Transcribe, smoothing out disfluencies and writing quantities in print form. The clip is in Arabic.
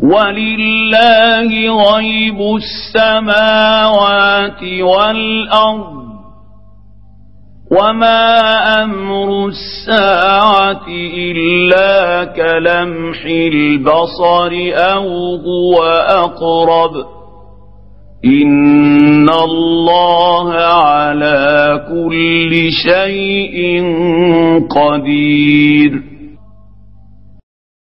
ولله غيب السماوات والأرض وما أمر الساعة إلا كلمح البصر أو هو أقرب إن الله على كل شيء قدير